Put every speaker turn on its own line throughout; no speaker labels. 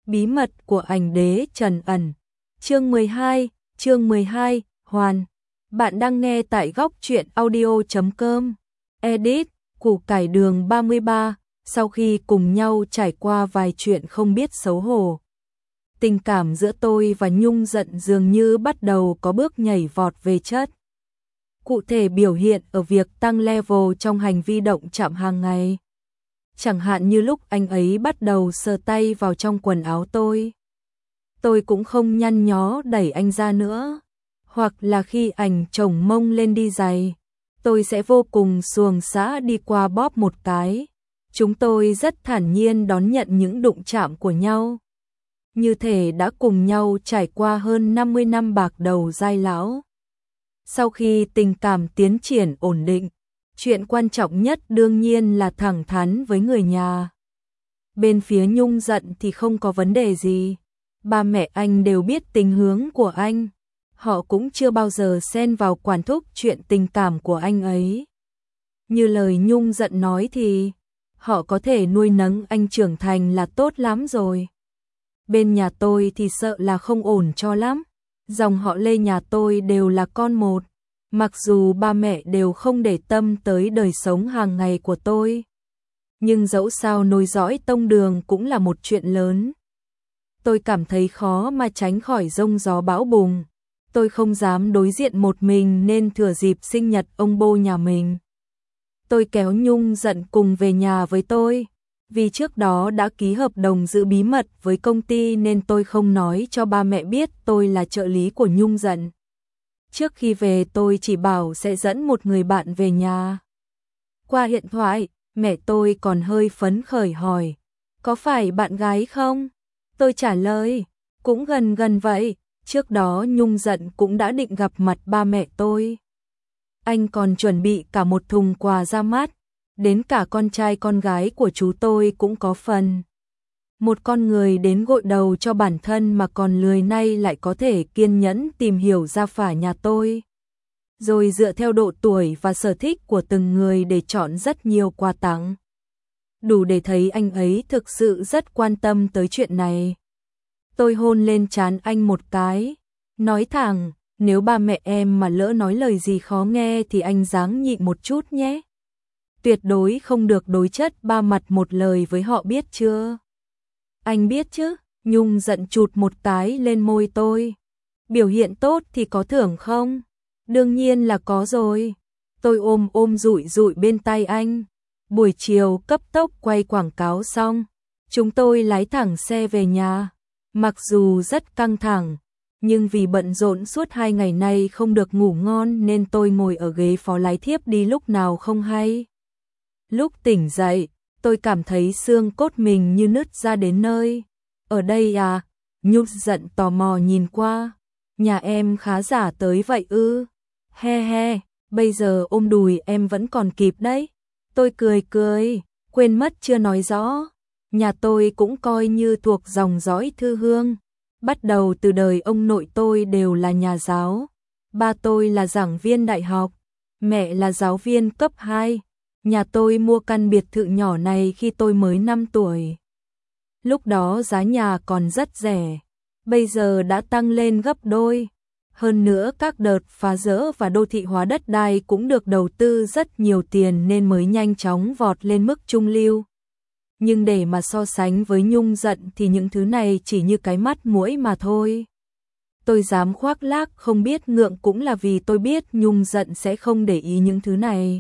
Bí mật của ảnh đế trần ẩn. Chương 12, Hoàn. Bạn đang nghe tại góc truyện audio.com. Edit, củ cải đường 33, sau khi cùng nhau trải qua vài chuyện không biết xấu hổ. Tình cảm giữa tôi và Nhung Dận dường như bắt đầu có bước nhảy vọt về chất. Cụ thể biểu hiện ở việc tăng level trong hành vi động chạm hàng ngày. Chẳng hạn như lúc anh ấy bắt đầu sờ tay vào trong quần áo tôi cũng không nhăn nhó đẩy anh ra nữa. Hoặc là khi ảnh chồng mông lên đi giày, tôi sẽ vô cùng xuồng xã đi qua bóp một cái. Chúng tôi rất thản nhiên đón nhận những đụng chạm của nhau. Như thể đã cùng nhau trải qua hơn 50 năm bạc đầu dai lão. Sau khi tình cảm tiến triển ổn định, chuyện quan trọng nhất đương nhiên là thẳng thắn với người nhà. Bên phía Nhung Dận thì không có vấn đề gì. Ba mẹ anh đều biết tình hướng của anh. Họ cũng chưa bao giờ xen vào quản thúc chuyện tình cảm của anh ấy. Như lời Nhung Dận nói thì họ có thể nuôi nấng anh trưởng thành là tốt lắm rồi. Bên nhà tôi thì sợ là không ổn cho lắm. Dòng họ Lê nhà tôi đều là con một. Mặc dù ba mẹ đều không để tâm tới đời sống hàng ngày của tôi, nhưng dẫu sao nối dõi tông đường cũng là một chuyện lớn. Tôi cảm thấy khó mà tránh khỏi giông gió bão bùng. Tôi không dám đối diện một mình nên thừa dịp sinh nhật ông bô nhà mình, tôi kéo Nhung Dận cùng về nhà với tôi. Vì trước đó đã ký hợp đồng giữ bí mật với công ty nên tôi không nói cho ba mẹ biết tôi là trợ lý của Nhung Dận. Trước khi về tôi chỉ bảo sẽ dẫn một người bạn về nhà. Qua điện thoại, mẹ tôi còn hơi phấn khởi hỏi, có phải bạn gái không? Tôi trả lời, cũng gần vậy. Trước đó Nhung Dận cũng đã định gặp mặt ba mẹ tôi. Anh còn chuẩn bị cả một thùng quà ra mắt. Đến cả con trai con gái của chú tôi cũng có phần. Một con người đến gội đầu cho bản thân mà còn lười nay lại có thể kiên nhẫn tìm hiểu gia phả nhà tôi. Rồi dựa theo độ tuổi và sở thích của từng người để chọn rất nhiều quà tặng. Đủ để thấy anh ấy thực sự rất quan tâm tới chuyện này. Tôi hôn lên trán anh một cái, nói thẳng, nếu ba mẹ em mà lỡ nói lời gì khó nghe thì anh ráng nhịn một chút nhé. Tuyệt đối không được đối chất ba mặt một lời với họ, biết chưa? Anh biết chứ. Nhung Dận chụt một cái lên môi tôi. Biểu hiện tốt thì có thưởng không? Đương nhiên là có rồi. Tôi ôm dụi bên tay anh. Buổi chiều cấp tốc quay quảng cáo xong, chúng tôi lái thẳng xe về nhà. Mặc dù rất căng thẳng, nhưng vì bận rộn suốt 2 ngày nay không được ngủ ngon nên tôi ngồi ở ghế phó lái thiếp đi lúc nào không hay. Lúc tỉnh dậy, tôi cảm thấy xương cốt mình như nứt ra đến nơi. Ở đây à? Nhung Dận tò mò nhìn qua. Nhà em khá giả tới vậy ư? He, bây giờ ôm đùi em vẫn còn kịp đấy. Tôi cười, quên mất chưa nói rõ. Nhà tôi cũng coi như thuộc dòng dõi Thư Hương. Bắt đầu từ đời ông nội tôi đều là nhà giáo. Ba tôi là giảng viên đại học, mẹ là giáo viên cấp 2. Nhà tôi mua căn biệt thự nhỏ này khi tôi mới 5 tuổi. Lúc đó giá nhà còn rất rẻ, bây giờ đã tăng lên gấp đôi. Hơn nữa các đợt phá rỡ và đô thị hóa đất đai cũng được đầu tư rất nhiều tiền nên mới nhanh chóng vọt lên mức trung lưu. Nhưng để mà so sánh với Nhung Dận thì những thứ này chỉ như cái mắt muỗi mà thôi. Tôi dám khoác lác không biết ngượng cũng là vì tôi biết Nhung Dận sẽ không để ý những thứ này.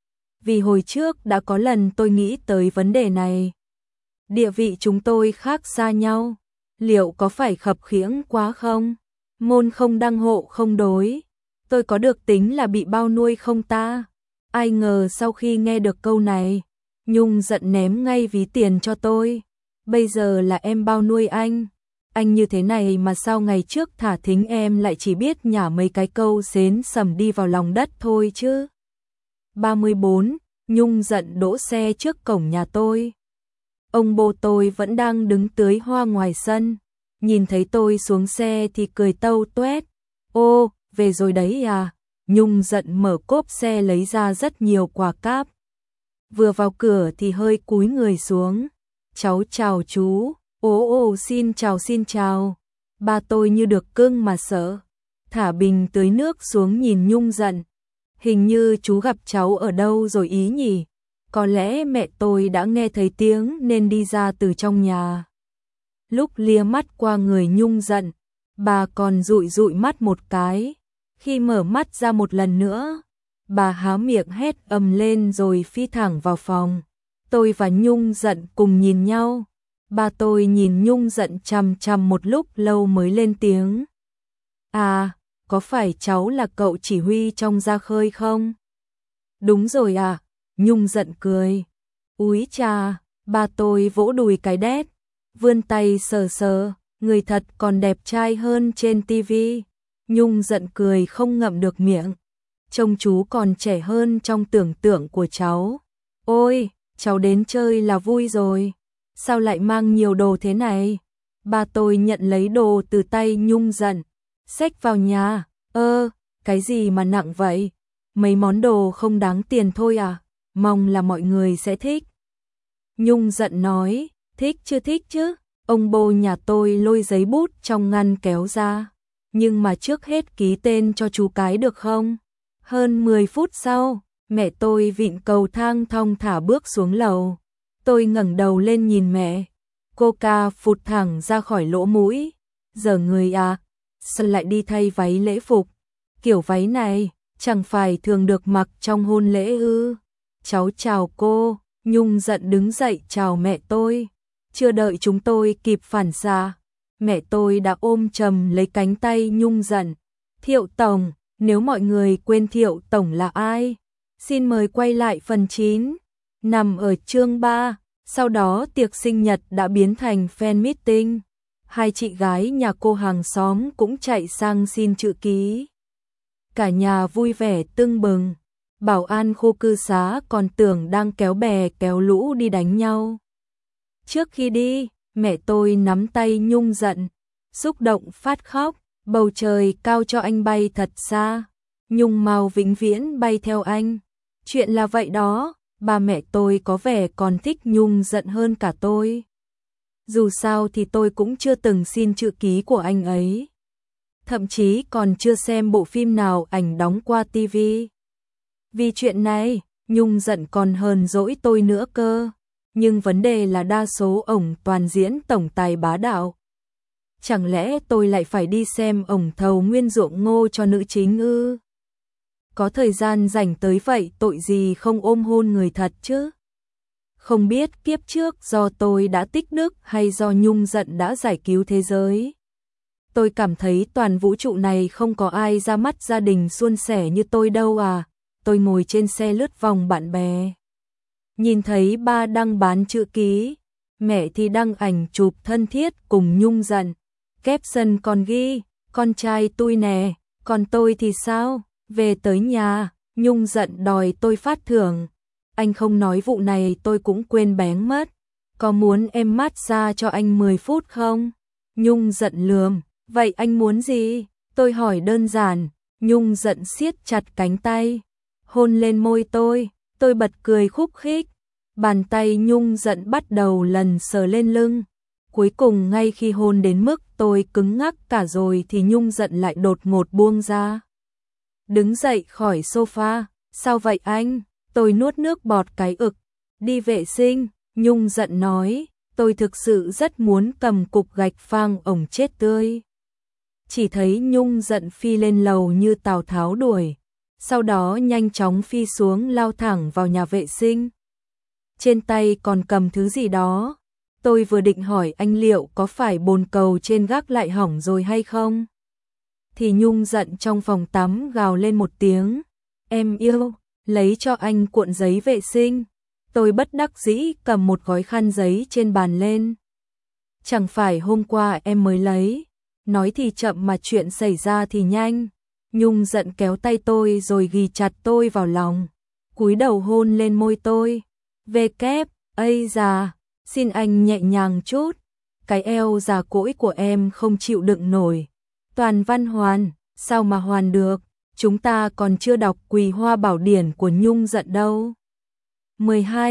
Vì hồi trước đã có lần tôi nghĩ tới vấn đề này. Địa vị chúng tôi khác xa nhau, liệu có phải khập khiễng quá không? Môn không đăng hộ không đối, tôi có được tính là bị bao nuôi không ta? Ai ngờ sau khi nghe được câu này, Nhung Dận ném ngay ví tiền cho tôi. Bây giờ là em bao nuôi anh như thế này mà sao ngày trước thả thính em lại chỉ biết nhả mấy cái câu xến sầm đi vào lòng đất thôi chứ. 34, Nhung Dận đỗ xe trước cổng nhà tôi. Ông bố tôi vẫn đang đứng tưới hoa ngoài sân. Nhìn thấy tôi xuống xe thì cười tâu tuét. Ô, về rồi đấy à? Nhung Dận mở cốp xe lấy ra rất nhiều quà cáp. Vừa vào cửa thì hơi cúi người xuống. Cháu chào chú. Ồ xin chào. Ba tôi như được cưng mà sợ. Thả bình tưới nước xuống nhìn Nhung giận. Hình như chú gặp cháu ở đâu rồi ý nhỉ? Có lẽ mẹ tôi đã nghe thấy tiếng nên đi ra từ trong nhà. Lúc lia mắt qua người Nhung giận, bà còn dụi dụi mắt một cái. Khi mở mắt ra một lần nữa, bà há miệng hét ầm lên rồi phi thẳng vào phòng. Tôi và Nhung giận cùng nhìn nhau. Ba tôi nhìn Nhung giận chằm chằm một lúc lâu mới lên tiếng. À, có phải cháu là cậu chỉ huy trong Ra Khơi không? Đúng rồi à, Nhung giận cười. Úi cha, ba tôi vỗ đùi cái đét, vươn tay sờ sờ, người thật còn đẹp trai hơn trên tivi. Nhung giận cười không ngậm được miệng. Trông chú còn trẻ hơn trong tưởng tượng của cháu. Ôi, cháu đến chơi là vui rồi. Sao lại mang nhiều đồ thế này? Ba tôi nhận lấy đồ từ tay Nhung giận. Xách vào nhà. Cái gì mà nặng vậy? Mấy món đồ không đáng tiền thôi à? Mong là mọi người sẽ thích. Nhung giận nói, thích chứ. Ông bố nhà tôi lôi giấy bút trong ngăn kéo ra. Nhưng mà trước hết ký tên cho chú cái được không? Hơn 10 phút sau, mẹ tôi vịn cầu thang thong thả bước xuống lầu. Tôi ngẩng đầu lên nhìn mẹ. Coca phụt thẳng ra khỏi lỗ mũi. Giờ người à, sao lại đi thay váy lễ phục? Kiểu váy này, chẳng phải thường được mặc trong hôn lễ ư? Cháu chào cô. Nhung giận đứng dậy chào mẹ tôi. Chưa đợi chúng tôi kịp phản xạ, mẹ tôi đã ôm chầm lấy cánh tay Nhung giận. Thiệu Tổng, nếu mọi người quên Thiệu Tổng là ai? Xin mời quay lại phần 9. Nằm ở chương 3, sau đó tiệc sinh nhật đã biến thành fan meeting. Hai chị gái nhà cô hàng xóm cũng chạy sang xin chữ ký. Cả nhà vui vẻ tưng bừng. Bảo an khu cư xá còn tưởng đang kéo bè kéo lũ đi đánh nhau. Trước khi đi, mẹ tôi nắm tay Nhung giận, xúc động phát khóc. Bầu trời cao cho anh bay thật xa, Nhung mau vĩnh viễn bay theo anh. Chuyện là vậy đó, ba mẹ tôi có vẻ còn thích Nhung giận hơn cả tôi. Dù sao thì tôi cũng chưa từng xin chữ ký của anh ấy. Thậm chí còn chưa xem bộ phim nào ảnh đóng qua tivi. Vì chuyện này, Nhung giận còn hờn dỗi tôi nữa cơ. Nhưng vấn đề là đa số ổng toàn diễn tổng tài bá đạo. Chẳng lẽ tôi lại phải đi xem ổng thầu nguyên ruộng ngô cho nữ chính ư? Có thời gian rảnh tới vậy tội gì không ôm hôn người thật chứ? Không biết kiếp trước do tôi đã tích đức hay do Nhung giận đã giải cứu thế giới. Tôi cảm thấy toàn vũ trụ này không có ai ra mắt gia đình suôn sẻ như tôi đâu à. Tôi ngồi trên xe lướt vòng bạn bè. Nhìn thấy ba đăng bán chữ ký, mẹ thì đăng ảnh chụp thân thiết cùng Nhung giận. Caption còn ghi, con trai tôi nè, còn tôi thì sao? Về tới nhà, Nhung giận đòi tôi phát thưởng. Anh không nói vụ này tôi cũng quên bén mất. Có muốn em massage cho anh 10 phút không? Nhung giận lườm, vậy anh muốn gì? Tôi hỏi đơn giản. Nhung giận siết chặt cánh tay, hôn lên môi tôi bật cười khúc khích. Bàn tay Nhung giận bắt đầu lần sờ lên lưng. Cuối cùng ngay khi hôn đến mức tôi cứng ngắc cả rồi thì Nhung giận lại đột ngột buông ra. Đứng dậy khỏi sofa, sao vậy anh? Tôi nuốt nước bọt cái ực. Đi vệ sinh, Nhung giận nói, tôi thực sự rất muốn cầm cục gạch phang ổng chết tươi. Chỉ thấy Nhung giận phi lên lầu như Tào Tháo đuổi, sau đó nhanh chóng phi xuống lao thẳng vào nhà vệ sinh. Trên tay còn cầm thứ gì đó. Tôi vừa định hỏi anh liệu có phải bồn cầu trên gác lại hỏng rồi hay không? Thì Nhung giận trong phòng tắm gào lên một tiếng. Em yêu, lấy cho anh cuộn giấy vệ sinh. Tôi bất đắc dĩ cầm một gói khăn giấy trên bàn lên. Chẳng phải hôm qua em mới lấy. Nói thì chậm mà chuyện xảy ra thì nhanh. Nhung giận kéo tay tôi rồi ghì chặt tôi vào lòng. Cúi đầu hôn lên môi tôi. Về kép, ây già, xin anh nhẹ nhàng chút. Cái eo già cỗi của em không chịu đựng nổi. Toàn văn hoàn, sao mà hoàn được? Chúng ta còn chưa đọc Quỳ Hoa Bảo Điển của Nhung giận đâu. 12.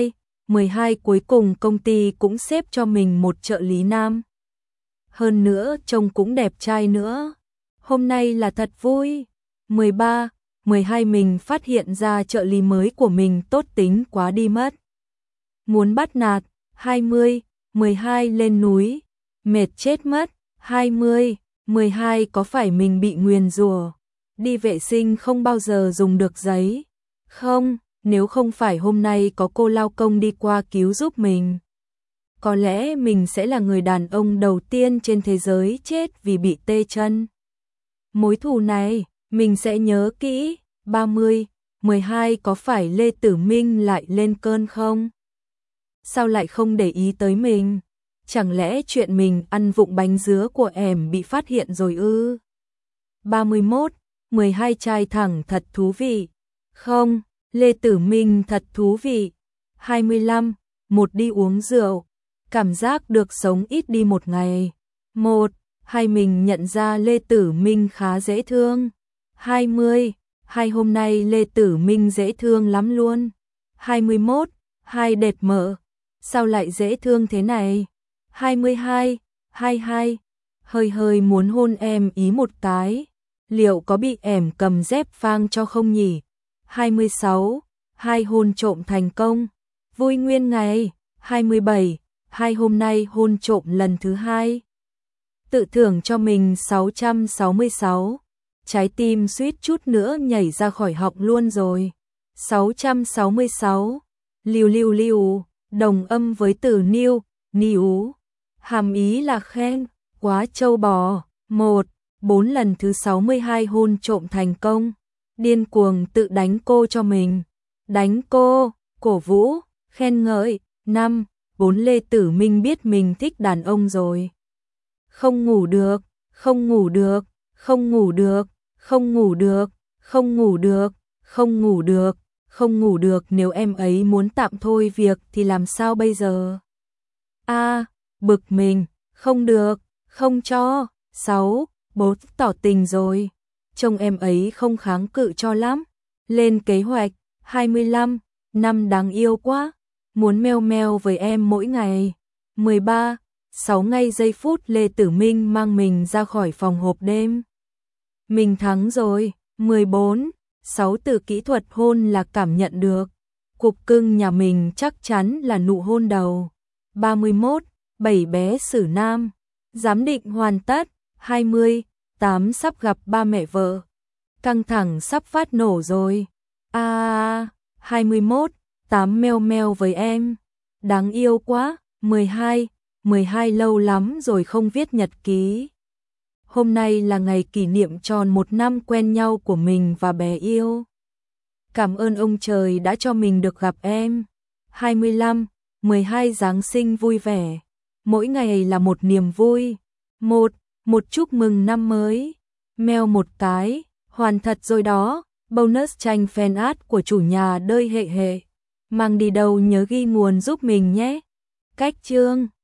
12 cuối cùng công ty cũng xếp cho mình một trợ lý nam. Hơn nữa trông cũng đẹp trai nữa. Hôm nay là thật vui. 13, 12 mình phát hiện ra trợ lý mới của mình tốt tính quá đi mất. Muốn bắt nạt. 20, 12 lên núi. Mệt chết mất. 20, 12 có phải mình bị nguyền rủa? Đi vệ sinh không bao giờ dùng được giấy. Không, nếu không phải hôm nay có cô lao công đi qua cứu giúp mình, có lẽ mình sẽ là người đàn ông đầu tiên trên thế giới chết vì bị tê chân. Mối thù này, mình sẽ nhớ kỹ. 30, 12 có phải Lê Tử Minh lại lên cơn không? Sao lại không để ý tới mình? Chẳng lẽ chuyện mình ăn vụng bánh dứa của em bị phát hiện rồi ư? 31, 12 trai thẳng thật thú vị. Không, Lê Tử Minh thật thú vị. 25, một đi uống rượu. Cảm giác được sống ít đi một ngày. 1, 2 mình nhận ra Lê Tử Minh khá dễ thương. 20, 2 hôm nay Lê Tử Minh dễ thương lắm luôn. 21, 2 đẹp mỡ. Sao lại dễ thương thế này? 22, 22, hơi hơi muốn hôn em ý một cái. Liệu có bị em cầm dép phang cho không nhỉ? 26, 2 hôn trộm thành công. Vui nguyên ngày. 27, 2 hôm nay hôn trộm lần thứ 2. Tự thưởng cho mình 666. Trái tim suýt chút nữa nhảy ra khỏi họng luôn rồi. 666. Liu liu liu, đồng âm với từ niu, níu. Hàm ý là khen, quá trâu bò. 1, 4 lần thứ 62 hôn trộm thành công. Điên cuồng tự đánh cô cho mình. Đánh cô, cổ vũ, khen ngợi. 5, 4 Lê Tử Minh biết mình thích đàn ông rồi. Không ngủ được, không ngủ được, không ngủ được, không ngủ được, không ngủ được, không ngủ được, không ngủ được. Nếu em ấy muốn tạm thôi việc thì làm sao bây giờ? Bực mình, không được, không cho. 6, 4 tỏ tình rồi. Trông em ấy không kháng cự cho lắm. Lên kế hoạch. 25, 5 đáng yêu quá. Muốn meo meo với em mỗi ngày. 13, 6 ngay giây phút Lê Tử Minh mang mình ra khỏi phòng hộp đêm. Mình thắng rồi. 14, 6 từ kỹ thuật hôn là cảm nhận được. Cục cưng nhà mình chắc chắn là nụ hôn đầu. 31, 7 bé xử nam. Giám định hoàn tất. 20, 8 sắp gặp ba mẹ vợ. Căng thẳng sắp phát nổ rồi. 21, 8 meo meo với em. Đáng yêu quá. 12, 12 lâu lắm rồi không viết nhật ký. Hôm nay là ngày kỷ niệm tròn 1 năm quen nhau của mình và bé yêu. Cảm ơn ông trời đã cho mình được gặp em. 25, 12 Giáng sinh vui vẻ. Mỗi ngày là một niềm vui. 1 chúc mừng năm mới. Meo một cái, hoàn thật rồi đó. Bonus tranh fan art của chủ nhà đơi hệ hệ. Mang đi đâu nhớ ghi nguồn giúp mình nhé. Cách chương